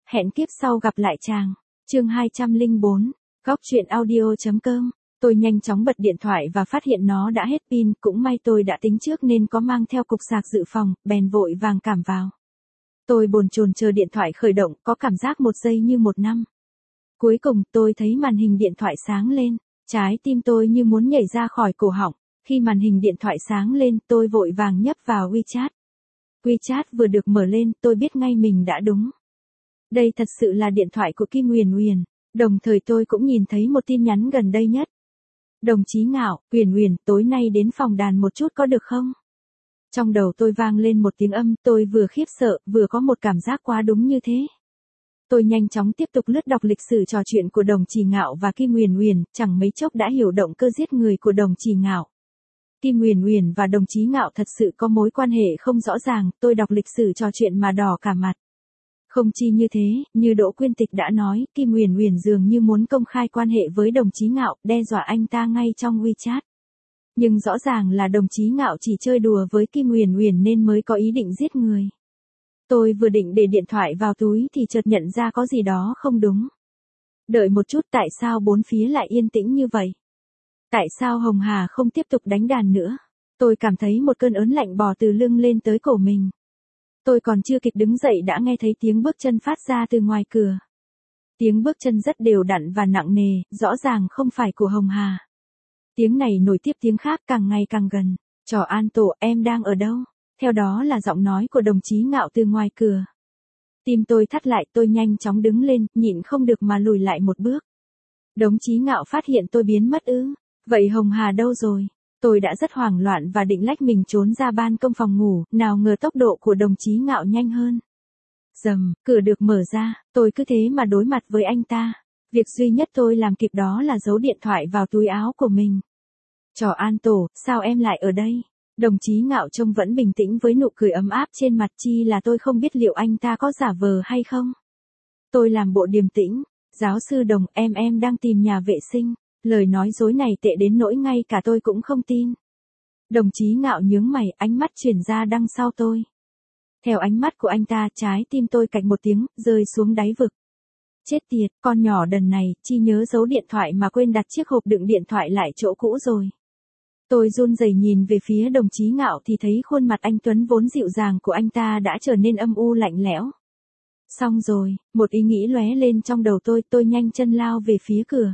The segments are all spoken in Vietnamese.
Hẹn kiếp sau gặp lại chàng. Chương 204. Góc truyện audio.com. Tôi nhanh chóng bật điện thoại và phát hiện nó đã hết pin, cũng may tôi đã tính trước nên có mang theo cục sạc dự phòng, bèn vội vàng cảm vào. Tôi bồn chồn chờ điện thoại khởi động, có cảm giác 1 giây như 1 năm. Cuối cùng, tôi thấy màn hình điện thoại sáng lên, trái tim tôi như muốn nhảy ra khỏi cổ họng. Khi màn hình điện thoại sáng lên, tôi vội vàng nhấp vào WeChat. WeChat vừa được mở lên, tôi biết ngay mình đã đúng. Đây thật sự là điện thoại của Kim Huyền Huyền. Đồng thời tôi cũng nhìn thấy một tin nhắn gần đây nhất. Đồng chí Ngạo, Huyền Huyền, tối nay đến phòng đàn một chút có được không? Trong đầu tôi vang lên một tiếng âm, tôi vừa khiếp sợ, vừa có một cảm giác quá đúng như thế. Tôi nhanh chóng tiếp tục lướt đọc lịch sử trò chuyện của đồng chí Ngạo và Kim Huyền Huyền, chẳng mấy chốc đã hiểu động cơ giết người của đồng chí Ngạo. Kim Huyền Huyền và đồng chí Ngạo thật sự có mối quan hệ không rõ ràng, tôi đọc lịch sử trò chuyện mà đỏ cả mặt. Không chi như thế, như Đỗ Quyên Tịch đã nói, Kim Huyền Huyền dường như muốn công khai quan hệ với đồng chí Ngạo, đe dọa anh ta ngay trong WeChat. Nhưng rõ ràng là đồng chí Ngạo chỉ chơi đùa với Kim Huyền Huyền nên mới có ý định giết người. Tôi vừa định để điện thoại vào túi thì chợt nhận ra có gì đó không đúng. Đợi một chút, tại sao bốn phía lại yên tĩnh như vậy? Tại sao Hồng Hà không tiếp tục đánh đàn nữa? Tôi cảm thấy một cơn ớn lạnh bò từ lưng lên tới cổ mình. Tôi còn chưa kịp đứng dậy đã nghe thấy tiếng bước chân phát ra từ ngoài cửa. Tiếng bước chân rất đều đặn và nặng nề, rõ ràng không phải của Hồng Hà. Tiếng này nối tiếp tiếng khác càng ngày càng gần. Trò An Tổ, em đang ở đâu? Theo đó là giọng nói của đồng chí Ngạo từ ngoài cửa. Tim tôi thắt lại, tôi nhanh chóng đứng lên, nhịn không được mà lùi lại một bước. Đồng chí Ngạo phát hiện tôi biến mất ư? Vậy Hồng Hà đâu rồi? Tôi đã rất hoảng loạn và định lách mình trốn ra ban công phòng ngủ, nào ngờ tốc độ của đồng chí Ngạo nhanh hơn. Rầm, cửa được mở ra, tôi cứ thế mà đối mặt với anh ta. Việc duy nhất tôi làm kịp đó là giấu điện thoại vào túi áo của mình. Trò An Tổ, sao em lại ở đây? Đồng chí Ngạo trông vẫn bình tĩnh với nụ cười ấm áp trên mặt, chi là tôi không biết liệu anh ta có giả vờ hay không. Tôi làm bộ điềm tĩnh. Giáo sư Đồng, em đang tìm nhà vệ sinh. Lời nói dối này tệ đến nỗi ngay cả tôi cũng không tin. Đồng chí Ngạo nhướng mày, ánh mắt chuyển ra đằng sau tôi. Theo ánh mắt của anh ta, trái tim tôi cạch một tiếng, rơi xuống đáy vực. Chết tiệt, con nhỏ đần này, chi nhớ giấu điện thoại mà quên đặt chiếc hộp đựng điện thoại lại chỗ cũ rồi. Tôi run rẩy nhìn về phía đồng chí Ngạo thì thấy khuôn mặt anh Tuấn vốn dịu dàng của anh ta đã trở nên âm u lạnh lẽo. Xong rồi, một ý nghĩ lóe lên trong đầu tôi nhanh chân lao về phía cửa.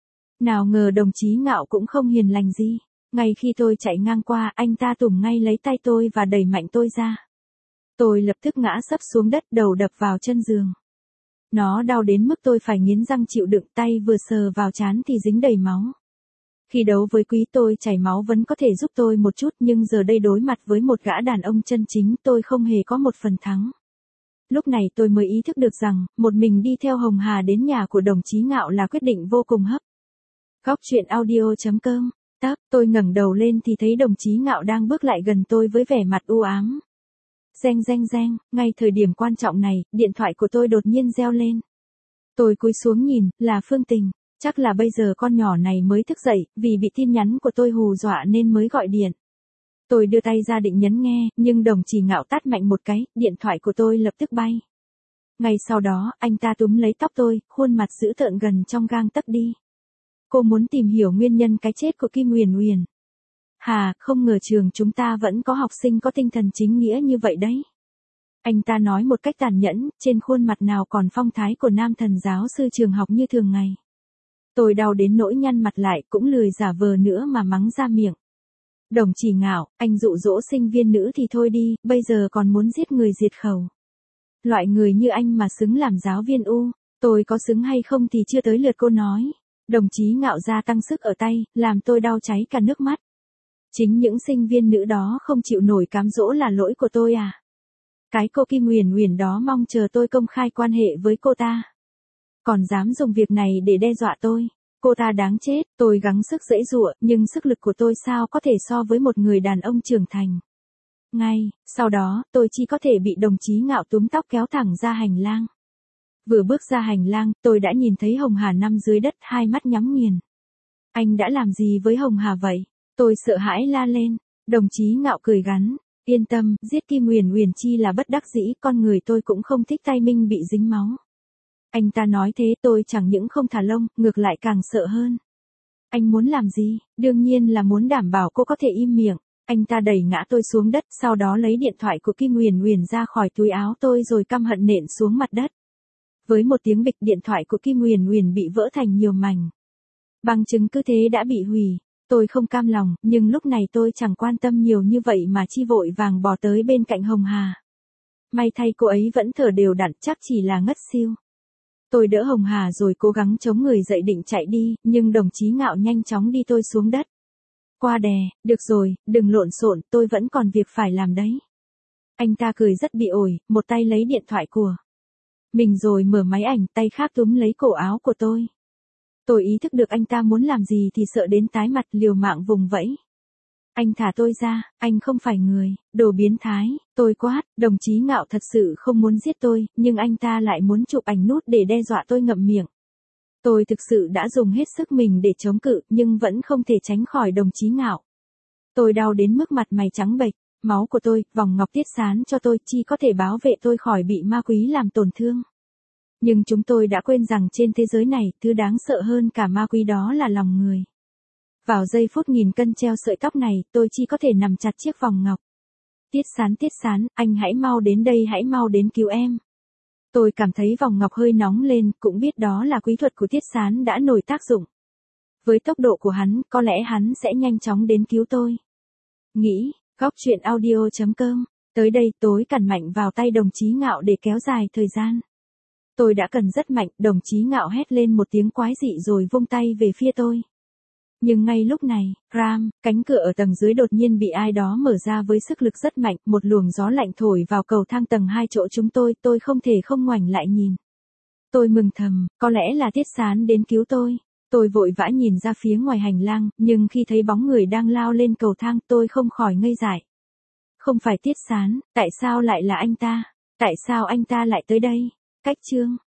Nào ngờ đồng chí Ngạo cũng không hiền lành gì. Ngay khi tôi chạy ngang qua, anh ta tủm ngay lấy tay tôi và đẩy mạnh tôi ra. Tôi lập tức ngã sấp xuống đất, đầu đập vào chân giường. Nó đau đến mức tôi phải nghiến răng chịu đựng, tay vừa sờ vào trán thì dính đầy máu. Khi đấu với Quý tôi chảy máu vẫn có thể giúp tôi một chút, nhưng giờ đây đối mặt với một gã đàn ông chân chính tôi không hề có một phần thắng. Lúc này tôi mới ý thức được rằng, một mình đi theo Hồng Hà đến nhà của đồng chí Ngạo là quyết định vô cùng hấp. Góc truyện audio.com. Tôi ngẩng đầu lên thì thấy đồng chí Ngạo đang bước lại gần tôi với vẻ mặt u ám. Reng reng reng, ngay thời điểm quan trọng này, điện thoại của tôi đột nhiên reo lên. Tôi cúi xuống nhìn, là Phương Tình. Chắc là bây giờ con nhỏ này mới thức dậy, vì bị tin nhắn của tôi hù dọa nên mới gọi điện. Tôi đưa tay ra định nhấn nghe, nhưng đồng chí Ngạo tát mạnh một cái, điện thoại của tôi lập tức bay. Ngay sau đó, anh ta túm lấy tóc tôi, khuôn mặt dữ tợn gần trong gang tấc đi. Cô muốn tìm hiểu nguyên nhân cái chết của Kim Huyền Huyền. Hà, không ngờ trường chúng ta vẫn có học sinh có tinh thần chính nghĩa như vậy đấy. Anh ta nói một cách tàn nhẫn, trên khuôn mặt nào còn phong thái của nam thần giáo sư trường học như thường ngày. Tôi đau đến nỗi nhăn mặt lại, cũng lười giả vờ nữa mà mắng ra miệng. Đồng chí Ngạo, anh dụ dỗ sinh viên nữ thì thôi đi, bây giờ còn muốn giết người diệt khẩu. Loại người như anh mà xứng làm giáo viên U, tôi có xứng hay không thì chưa tới lượt cô nói. Đồng chí Ngạo gia tăng sức ở tay, làm tôi đau cháy cả nước mắt. Chính những sinh viên nữ đó không chịu nổi cám dỗ là lỗi của tôi à? Cái cô Kim Huyền Huyền đó mong chờ tôi công khai quan hệ với cô ta. Còn dám dùng việc này để đe dọa tôi. Cô ta đáng chết, tôi gắng sức giãy giụa, nhưng sức lực của tôi sao có thể so với một người đàn ông trưởng thành. Ngay, sau đó, tôi chỉ có thể bị đồng chí Ngạo túm tóc kéo thẳng ra hành lang. Vừa bước ra hành lang, tôi đã nhìn thấy Hồng Hà nằm dưới đất, hai mắt nhắm nghiền. Anh đã làm gì với Hồng Hà vậy? Tôi sợ hãi la lên. Đồng chí Ngạo cười gắn. Yên tâm, giết Kim Huyền Huyền chi là bất đắc dĩ, con người tôi cũng không thích tay mình bị dính máu. Anh ta nói thế tôi chẳng những không thả lông, ngược lại càng sợ hơn. Anh muốn làm gì? Đương nhiên là muốn đảm bảo cô có thể im miệng. Anh ta đẩy ngã tôi xuống đất, sau đó lấy điện thoại của Kim Huyền Huyền ra khỏi túi áo tôi rồi căm hận nện xuống mặt đất. Với một tiếng bịch, điện thoại của Kim Huyền Huyền bị vỡ thành nhiều mảnh. Bằng chứng cứ thế đã bị hủy. Tôi không cam lòng, nhưng lúc này tôi chẳng quan tâm nhiều như vậy mà chi vội vàng bò tới bên cạnh Hồng Hà. May thay cô ấy vẫn thở đều đặn, chắc chỉ là ngất xiu. Tôi đỡ Hồng Hà rồi cố gắng chống người dậy định chạy đi, nhưng đồng chí Ngạo nhanh chóng đi tôi xuống đất. Qua đè, được rồi, đừng lộn xộn, tôi vẫn còn việc phải làm đấy. Anh ta cười rất bị ổi, một tay lấy điện thoại của mình rồi mở máy ảnh, tay khác túm lấy cổ áo của tôi. Tôi ý thức được anh ta muốn làm gì thì sợ đến tái mặt, liều mạng vùng vẫy. Anh thả tôi ra, anh không phải người, đồ biến thái, tôi quát, đồng chí Ngạo thật sự không muốn giết tôi, nhưng anh ta lại muốn chụp ảnh nút để đe dọa tôi ngậm miệng. Tôi thực sự đã dùng hết sức mình để chống cự, nhưng vẫn không thể tránh khỏi đồng chí Ngạo. Tôi đau đến mức mặt mày trắng bệch, máu của tôi, vòng ngọc Tiết Sán cho tôi, chỉ có thể bảo vệ tôi khỏi bị ma quý làm tổn thương. Nhưng chúng tôi đã quên rằng trên thế giới này, thứ đáng sợ hơn cả ma quý đó là lòng người. Vào giây phút nghìn cân treo sợi tóc này, tôi chỉ có thể nắm chặt chiếc vòng ngọc. Tiết Sán, anh hãy mau đến đây, hãy mau đến cứu em. Tôi cảm thấy vòng ngọc hơi nóng lên, cũng biết đó là quý thuật của Tiết Sán đã nổi tác dụng. Với tốc độ của hắn, có lẽ hắn sẽ nhanh chóng đến cứu tôi. Nghĩ, góc truyện audio.com. Tới đây tối cằn mạnh vào tay đồng chí Ngạo để kéo dài thời gian. Tôi đã cần rất mạnh, đồng chí Ngạo hét lên một tiếng quái dị rồi vung tay về phía tôi. Nhưng ngay lúc này, cánh cửa ở tầng dưới đột nhiên bị ai đó mở ra với sức lực rất mạnh, một luồng gió lạnh thổi vào cầu thang tầng 2 chỗ chúng tôi không thể không ngoảnh lại nhìn. Tôi mừng thầm, có lẽ là Tiết Sán đến cứu tôi. Tôi vội vã nhìn ra phía ngoài hành lang, nhưng khi thấy bóng người đang lao lên cầu thang tôi không khỏi ngây dại. Không phải Tiết Sán, tại sao lại là anh ta? Tại sao anh ta lại tới đây? Cách chương